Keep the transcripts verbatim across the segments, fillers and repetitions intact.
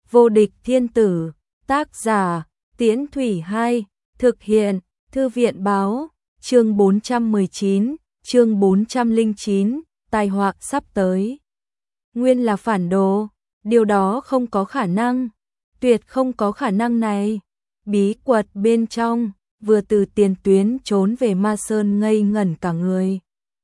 Vô địch thiên tử, tác giả, Tiễn Thủy hai, thực hiện, Thư viện báo, chương bốn trăm mười chín, chương bốn trăm lẻ chín, tai họa sắp tới. Nguyên là phản đồ, điều đó không có khả năng, tuyệt không có khả năng này. Bí quật bên trong, vừa từ tiền tuyến trốn về Ma Sơn ngây ngẩn cả người.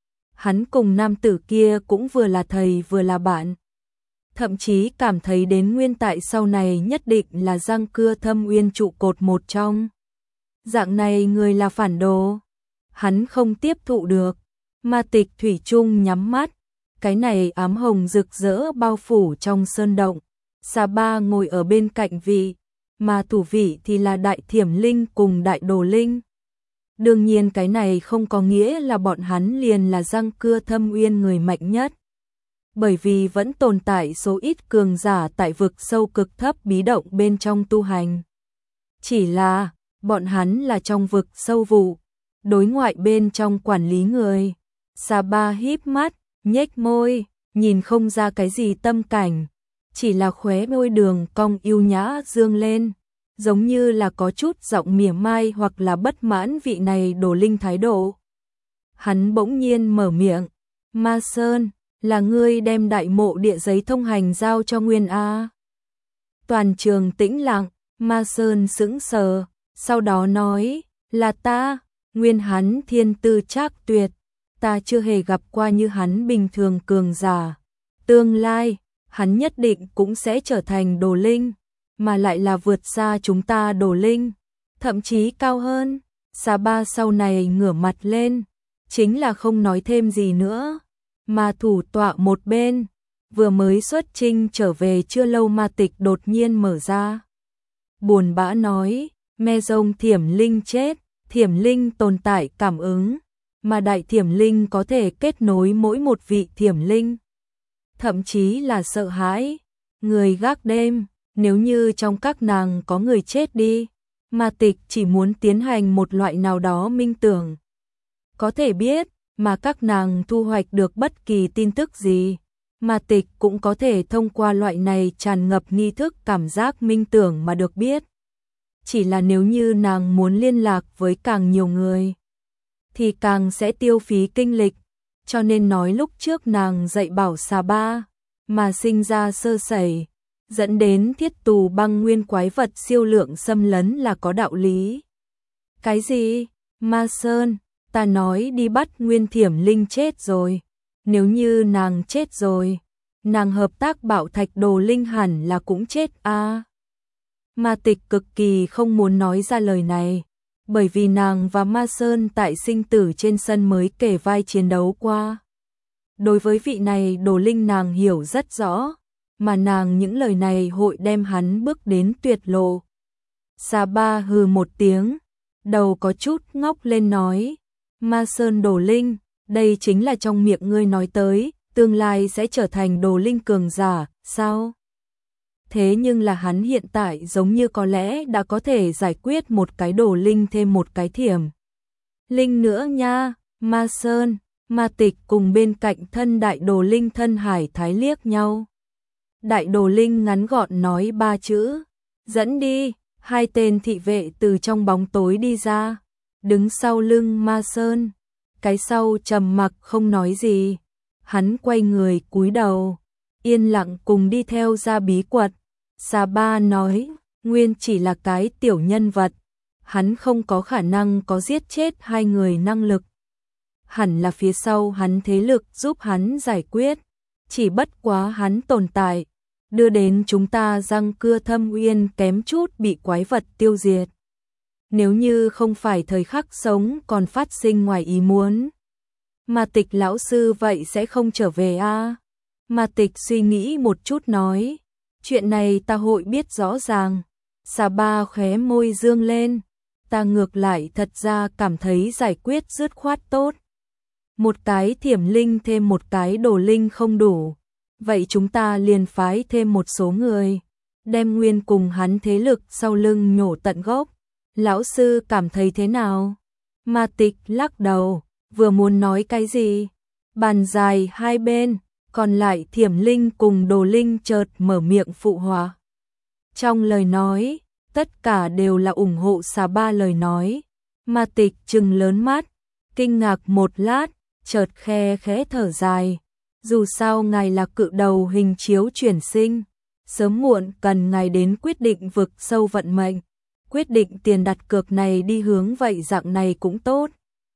Hắn cùng nam tử kia cũng vừa là thầy vừa là bạn. Thậm chí cảm thấy đến nguyên tại sau này nhất định là răng cưa thâm uyên trụ cột một trong. Dạng này người là phản đồ. Hắn không tiếp thụ được. Ma Tịch thủy chung nhắm mắt. Cái này ám hồng rực rỡ bao phủ trong sơn động. Sa Ba ngồi ở bên cạnh vị. Mà thủ vị thì là Đại Thiểm Linh cùng Đại Đồ Linh. Đương nhiên cái này không có nghĩa là bọn hắn liền là răng cưa thâm uyên người mạnh nhất. Bởi vì vẫn tồn tại số ít cường giả tại vực sâu cực thấp bí động bên trong tu hành. Chỉ là, bọn hắn là trong vực sâu vụ, đối ngoại bên trong quản lý người. Sa Ba híp mắt, nhếch môi, nhìn không ra cái gì tâm cảnh, chỉ là khóe môi đường cong yêu nhã dương lên, giống như là có chút giọng mỉa mai hoặc là bất mãn vị này Đồ Linh thái độ. Hắn bỗng nhiên mở miệng, Ma Sơn, là ngươi đem đại mộ địa giấy thông hành giao cho Nguyên A. Toàn trường tĩnh lặng, Ma Sơn sững sờ, sau đó nói, là ta. Nguyên hắn thiên tư trác tuyệt, ta chưa hề gặp qua như hắn bình thường cường giả. Tương lai, hắn nhất định cũng sẽ trở thành Đồ Linh, mà lại là vượt xa chúng ta Đồ Linh, thậm chí cao hơn. Sa Ba sau này ngửa mặt lên, chính là không nói thêm gì nữa. Mà thủ tọa một bên, vừa mới xuất chinh trở về chưa lâu Ma Tịch đột nhiên mở ra. Buồn bã nói, me rông Thiểm Linh chết, Thiểm Linh tồn tại cảm ứng, mà Đại Thiểm Linh có thể kết nối mỗi một vị Thiểm Linh. Thậm chí là sợ hãi, người gác đêm, nếu như trong các nàng có người chết đi, Ma Tịch chỉ muốn tiến hành một loại nào đó minh tưởng. Có thể biết, mà các nàng thu hoạch được bất kỳ tin tức gì, Ma Tịch cũng có thể thông qua loại này tràn ngập nghi thức cảm giác minh tưởng mà được biết. Chỉ là nếu như nàng muốn liên lạc với càng nhiều người, thì càng sẽ tiêu phí kinh lịch, cho nên nói lúc trước nàng dạy bảo Sa Ba, mà sinh ra sơ sẩy, dẫn đến thiết tù băng nguyên quái vật siêu lượng xâm lấn là có đạo lý. Cái gì? Ma Sơn, ta nói đi bắt Nguyên Thiểm Linh chết rồi. Nếu như nàng chết rồi, nàng hợp tác Bảo Thạch Đồ Linh hẳn là cũng chết a. À. Ma Tịch cực kỳ không muốn nói ra lời này, bởi vì nàng và Ma Sơn tại sinh tử trên sân mới kể vai chiến đấu qua. Đối với vị này Đồ Linh nàng hiểu rất rõ, mà nàng những lời này hội đem hắn bước đến tuyệt lộ. Sa Ba hừ một tiếng, đầu có chút ngóc lên nói, Ma Sơn Đồ Linh, đây chính là trong miệng ngươi nói tới, tương lai sẽ trở thành Đồ Linh cường giả, sao? Thế nhưng là hắn hiện tại giống như có lẽ đã có thể giải quyết một cái Đồ Linh thêm một cái Thiểm Linh nữa nha. Ma Sơn, Ma Tịch cùng bên cạnh thân Đại Đồ Linh thân hải thái liếc nhau. Đại Đồ Linh ngắn gọn nói ba chữ, dẫn đi. Hai tên thị vệ từ trong bóng tối đi ra, đứng sau lưng Ma Sơn. Cái sau trầm mặc không nói gì, hắn quay người cúi đầu, yên lặng cùng đi theo ra bí quật. Sa Ba nói, Nguyên chỉ là cái tiểu nhân vật, hắn không có khả năng có giết chết hai người năng lực. Hẳn là phía sau hắn thế lực giúp hắn giải quyết, chỉ bất quá hắn tồn tại, đưa đến chúng ta răng cưa thâm uyên kém chút bị quái vật tiêu diệt. Nếu như không phải thời khắc sống còn phát sinh ngoài ý muốn, Ma Tịch lão sư vậy sẽ không trở về a. À? Ma Tịch suy nghĩ một chút nói, chuyện này ta hội biết rõ ràng. Sa Ba khóe môi dương lên, ta ngược lại thật ra cảm thấy giải quyết dứt khoát tốt. Một cái Thiểm Linh thêm một cái Đồ Linh không đủ, vậy chúng ta liền phái thêm một số người, đem Nguyên cùng hắn thế lực sau lưng nhổ tận gốc. Lão sư cảm thấy thế nào? Ma Tịch lắc đầu, vừa muốn nói cái gì, bàn dài hai bên, còn lại Thiểm Linh cùng Đồ Linh chợt mở miệng phụ họa. Trong lời nói, tất cả đều là ủng hộ xà ba lời nói. Ma Tịch trừng lớn mắt, kinh ngạc một lát, chợt khe khẽ thở dài. Dù sao ngài là cự đầu hình chiếu chuyển sinh, sớm muộn cần ngài đến quyết định vực sâu vận mệnh. Quyết định tiền đặt cược này đi hướng vậy dạng này cũng tốt.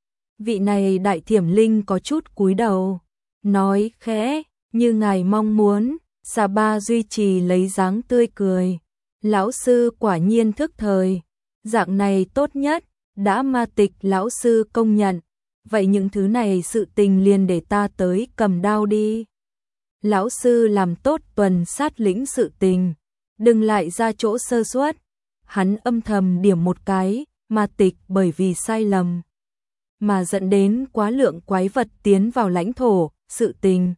Vị này đại thiểm linh có chút cúi đầu, nói khẽ, như ngài mong muốn. Xà ba duy trì lấy dáng tươi cười. Lão sư quả nhiên thức thời, dạng này tốt nhất, đã Ma Tịch lão sư công nhận, vậy những thứ này sự tình liền để ta tới cầm đao đi. Lão sư làm tốt tuần sát lĩnh sự tình, đừng lại ra chỗ sơ suất. Hắn âm thầm điểm một cái, Ma Tịch bởi vì sai lầm mà dẫn đến quá lượng quái vật tiến vào lãnh thổ, sự tình.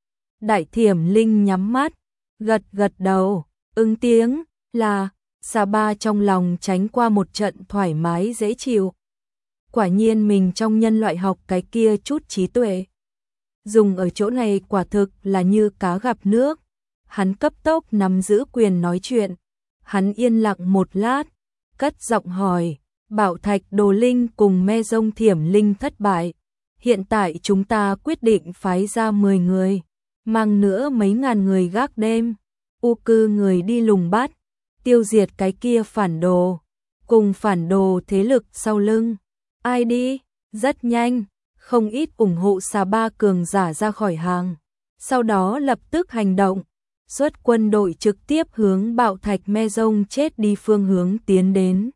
Đại thiểm linh nhắm mắt, gật gật đầu, ứng tiếng, là, xà ba trong lòng tránh qua một trận thoải mái dễ chịu. Quả nhiên mình trong nhân loại học cái kia chút trí tuệ. Dùng ở chỗ này quả thực là như cá gặp nước. Hắn cấp tốc nắm giữ quyền nói chuyện. Hắn yên lặng một lát, cất giọng hỏi, Bảo Thạch Đồ Linh cùng Me Rông Thiểm Linh thất bại. Hiện tại chúng ta quyết định phái ra mười người, mang nữa mấy ngàn người gác đêm, u cư người đi lùng bắt, tiêu diệt cái kia phản đồ, cùng phản đồ thế lực sau lưng. Ai đi? Rất nhanh, không ít ủng hộ xà ba cường giả ra khỏi hàng. Sau đó lập tức hành động, xuất quân đội trực tiếp hướng Bạo Thạch Me Rông chết đi phương hướng tiến đến.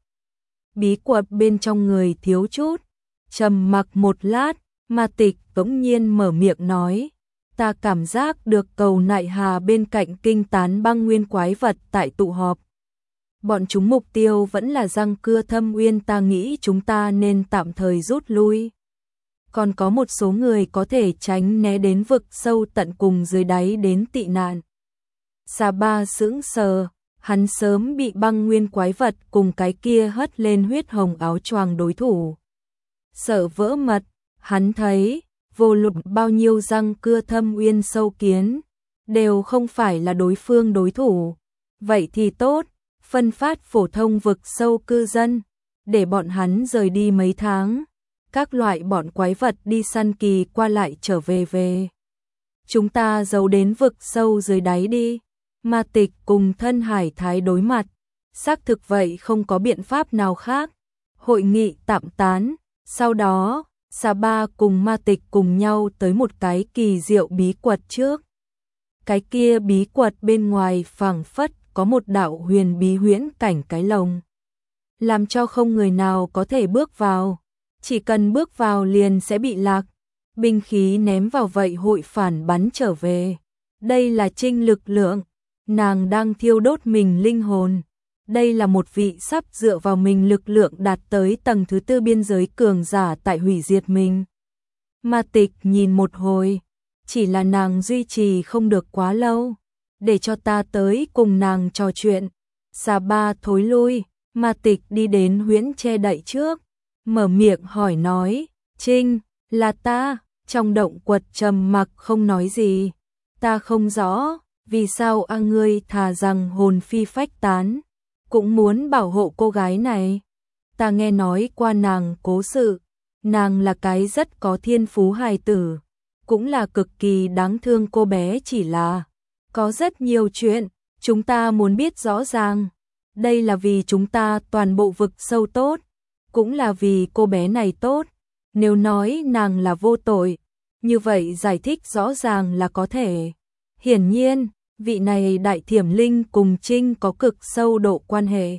Bí quật bên trong người thiếu chút, trầm mặc một lát, Ma Tịch bỗng nhiên mở miệng nói, ta cảm giác được cầu nại hà bên cạnh kinh tán băng nguyên quái vật tại tụ họp. Bọn chúng mục tiêu vẫn là răng cưa thâm uyên, ta nghĩ chúng ta nên tạm thời rút lui. Còn có một số người có thể tránh né đến vực sâu tận cùng dưới đáy đến tị nạn. Xà ba sững sờ, hắn sớm bị băng nguyên quái vật cùng cái kia hất lên huyết hồng áo choàng đối thủ sợ vỡ mật. Hắn thấy, vô luận bao nhiêu răng cưa thâm uyên sâu kiến, đều không phải là đối phương đối thủ. Vậy thì tốt, phân phát phổ thông vực sâu cư dân, để bọn hắn rời đi mấy tháng. Các loại bọn quái vật đi săn kỳ qua lại trở về về. Chúng ta giấu đến vực sâu dưới đáy đi. Ma Tịch cùng Thân Hải Thái đối mặt. Xác thực vậy không có biện pháp nào khác. Hội nghị tạm tán. Sau đó, xà ba cùng Ma Tịch cùng nhau tới một cái kỳ diệu bí quật trước. Cái kia bí quật bên ngoài phảng phất có một đạo huyền bí huyễn cảnh cái lồng, làm cho không người nào có thể bước vào. Chỉ cần bước vào liền sẽ bị lạc. Binh khí ném vào vậy hội phản bắn trở về. Đây là trinh lực lượng. Nàng đang thiêu đốt mình linh hồn. Đây là một vị sắp dựa vào mình lực lượng đạt tới tầng thứ tư biên giới cường giả tại hủy diệt mình. Ma Tịch nhìn một hồi, chỉ là nàng duy trì không được quá lâu, để cho ta tới cùng nàng trò chuyện. Xà ba thối lui, Ma Tịch đi đến huyễn che đậy trước, mở miệng hỏi nói, Trinh, là ta. Trong động quật trầm mặc không nói gì. Ta không rõ, vì sao a ngươi thà rằng hồn phi phách tán, cũng muốn bảo hộ cô gái này. Ta nghe nói qua nàng cố sự, nàng là cái rất có thiên phú hài tử, cũng là cực kỳ đáng thương cô bé, chỉ là có rất nhiều chuyện chúng ta muốn biết rõ ràng. Đây là vì chúng ta toàn bộ vực sâu tốt, cũng là vì cô bé này tốt. Nếu nói nàng là vô tội, như vậy giải thích rõ ràng là có thể. Hiển nhiên, vị này đại thiểm linh cùng Trinh có cực sâu độ quan hệ.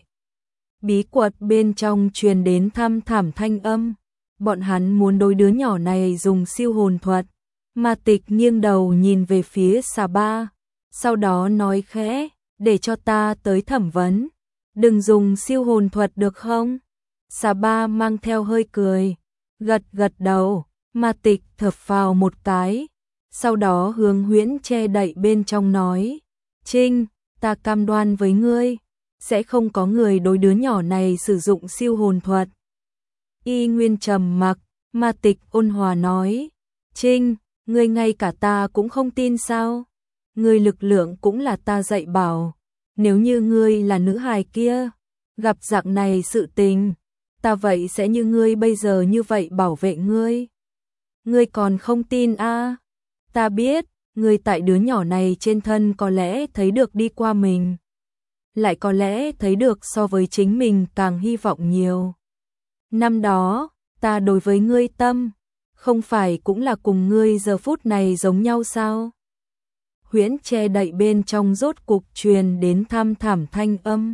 Bí quật bên trong truyền đến thăm thảm thanh âm. Bọn hắn muốn đối đứa nhỏ này dùng siêu hồn thuật. Ma Tịch nghiêng đầu nhìn về phía xà ba, sau đó nói khẽ, để cho ta tới thẩm vấn. Đừng dùng siêu hồn thuật được không? Xà ba mang theo hơi cười, gật gật đầu. Ma Tịch thở phào một cái, sau đó hướng huyễn che đậy bên trong nói, Trinh, ta cam đoan với ngươi, sẽ không có người đối đứa nhỏ này sử dụng siêu hồn thuật. Y nguyên trầm mặc, Ma Tịch ôn hòa nói, Trinh, ngươi ngay cả ta cũng không tin sao? Ngươi lực lượng cũng là ta dạy bảo, nếu như ngươi là nữ hài kia, gặp dạng này sự tình, ta vậy sẽ như ngươi bây giờ như vậy bảo vệ ngươi. Ngươi còn không tin a? À? Ta biết, ngươi tại đứa nhỏ này trên thân có lẽ thấy được đi qua mình, lại có lẽ thấy được so với chính mình càng hy vọng nhiều. Năm đó, ta đối với ngươi tâm, không phải cũng là cùng ngươi giờ phút này giống nhau sao? Huyễn che đậy bên trong rốt cục truyền đến thăm thảm thanh âm.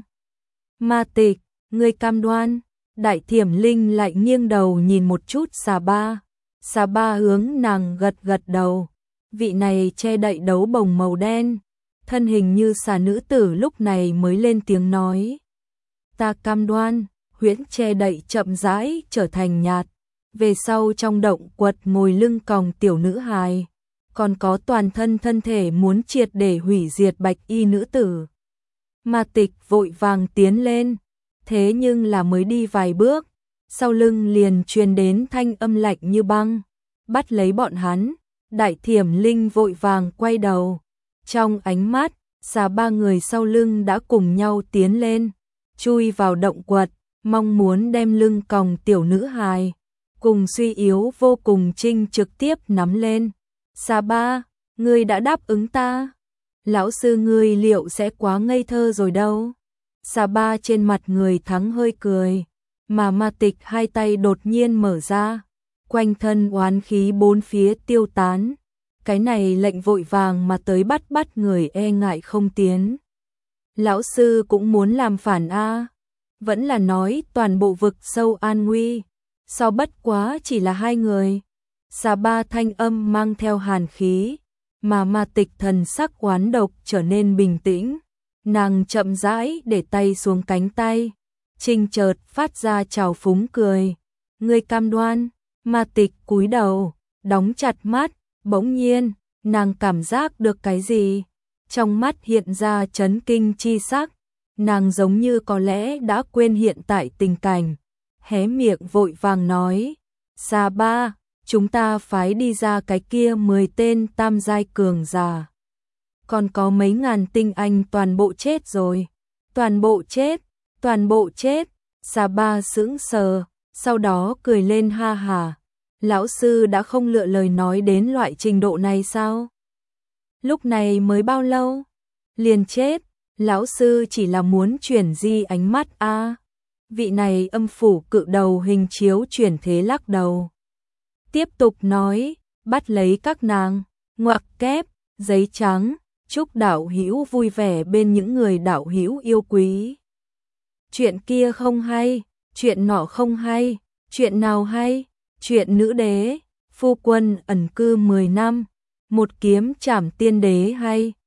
Ma Tịch, ngươi cam đoan? Đại Thiểm Linh lại nghiêng đầu nhìn một chút Xà Ba. Xà Ba hướng nàng gật gật đầu. Vị này che đậy đấu bồng màu đen, thân hình như xà nữ tử lúc này mới lên tiếng nói. Ta cam đoan. Huyễn che đậy chậm rãi trở thành nhạt. Về sau trong động quật ngồi lưng còng tiểu nữ hài, còn có toàn thân thân thể muốn triệt để hủy diệt bạch y nữ tử. Ma Tịch vội vàng tiến lên, thế nhưng là mới đi vài bước, sau lưng liền truyền đến thanh âm lạnh như băng, bắt lấy bọn hắn. Đại Thiểm Linh vội vàng quay đầu, trong ánh mắt, Xà Ba người sau lưng đã cùng nhau tiến lên, chui vào động quật, mong muốn đem lưng còng tiểu nữ hài cùng suy yếu vô cùng Trinh trực tiếp nắm lên. Xà Ba, ngươi đã đáp ứng ta, lão sư ngươi liệu sẽ quá ngây thơ rồi đâu. Xà Ba trên mặt người thắng hơi cười, mà Ma Tịch hai tay đột nhiên mở ra, quanh thân oán khí bốn phía tiêu tán. Cái này lệnh vội vàng mà tới bắt bắt người e ngại không tiến. Lão sư cũng muốn làm phản a? Vẫn là nói toàn bộ vực sâu an nguy, sao bất quá chỉ là hai người. Xà Ba thanh âm mang theo hàn khí, mà Ma Tịch thần sắc oán độc trở nên bình tĩnh. Nàng chậm rãi để tay xuống cánh tay, Trinh chợt phát ra trào phúng cười. Ngươi cam đoan? Ma Tịch cúi đầu, đóng chặt mắt, bỗng nhiên, nàng cảm giác được cái gì? Trong mắt hiện ra chấn kinh chi sắc, nàng giống như có lẽ đã quên hiện tại tình cảnh. Hé miệng vội vàng nói, Xà Ba, chúng ta phái đi ra cái kia mười tên tam giai cường giả. Còn có mấy ngàn tinh anh toàn bộ chết rồi. Toàn bộ chết, toàn bộ chết. Xà Ba sững sờ, sau đó cười lên ha hà. Lão sư đã không lựa lời nói đến loại trình độ này sao? Lúc này mới bao lâu? Liền chết, lão sư chỉ là muốn chuyển di ánh mắt a. À. Vị này âm phủ cự đầu hình chiếu chuyển thế lắc đầu. Tiếp tục nói, bắt lấy các nàng, ngoặc kép, giấy trắng, chúc đạo hữu vui vẻ bên những người đạo hữu yêu quý. Chuyện kia không hay, chuyện nọ không hay, chuyện nào hay? Chuyện nữ đế, phu quân ẩn cư mười năm, một kiếm trảm tiên đế hay.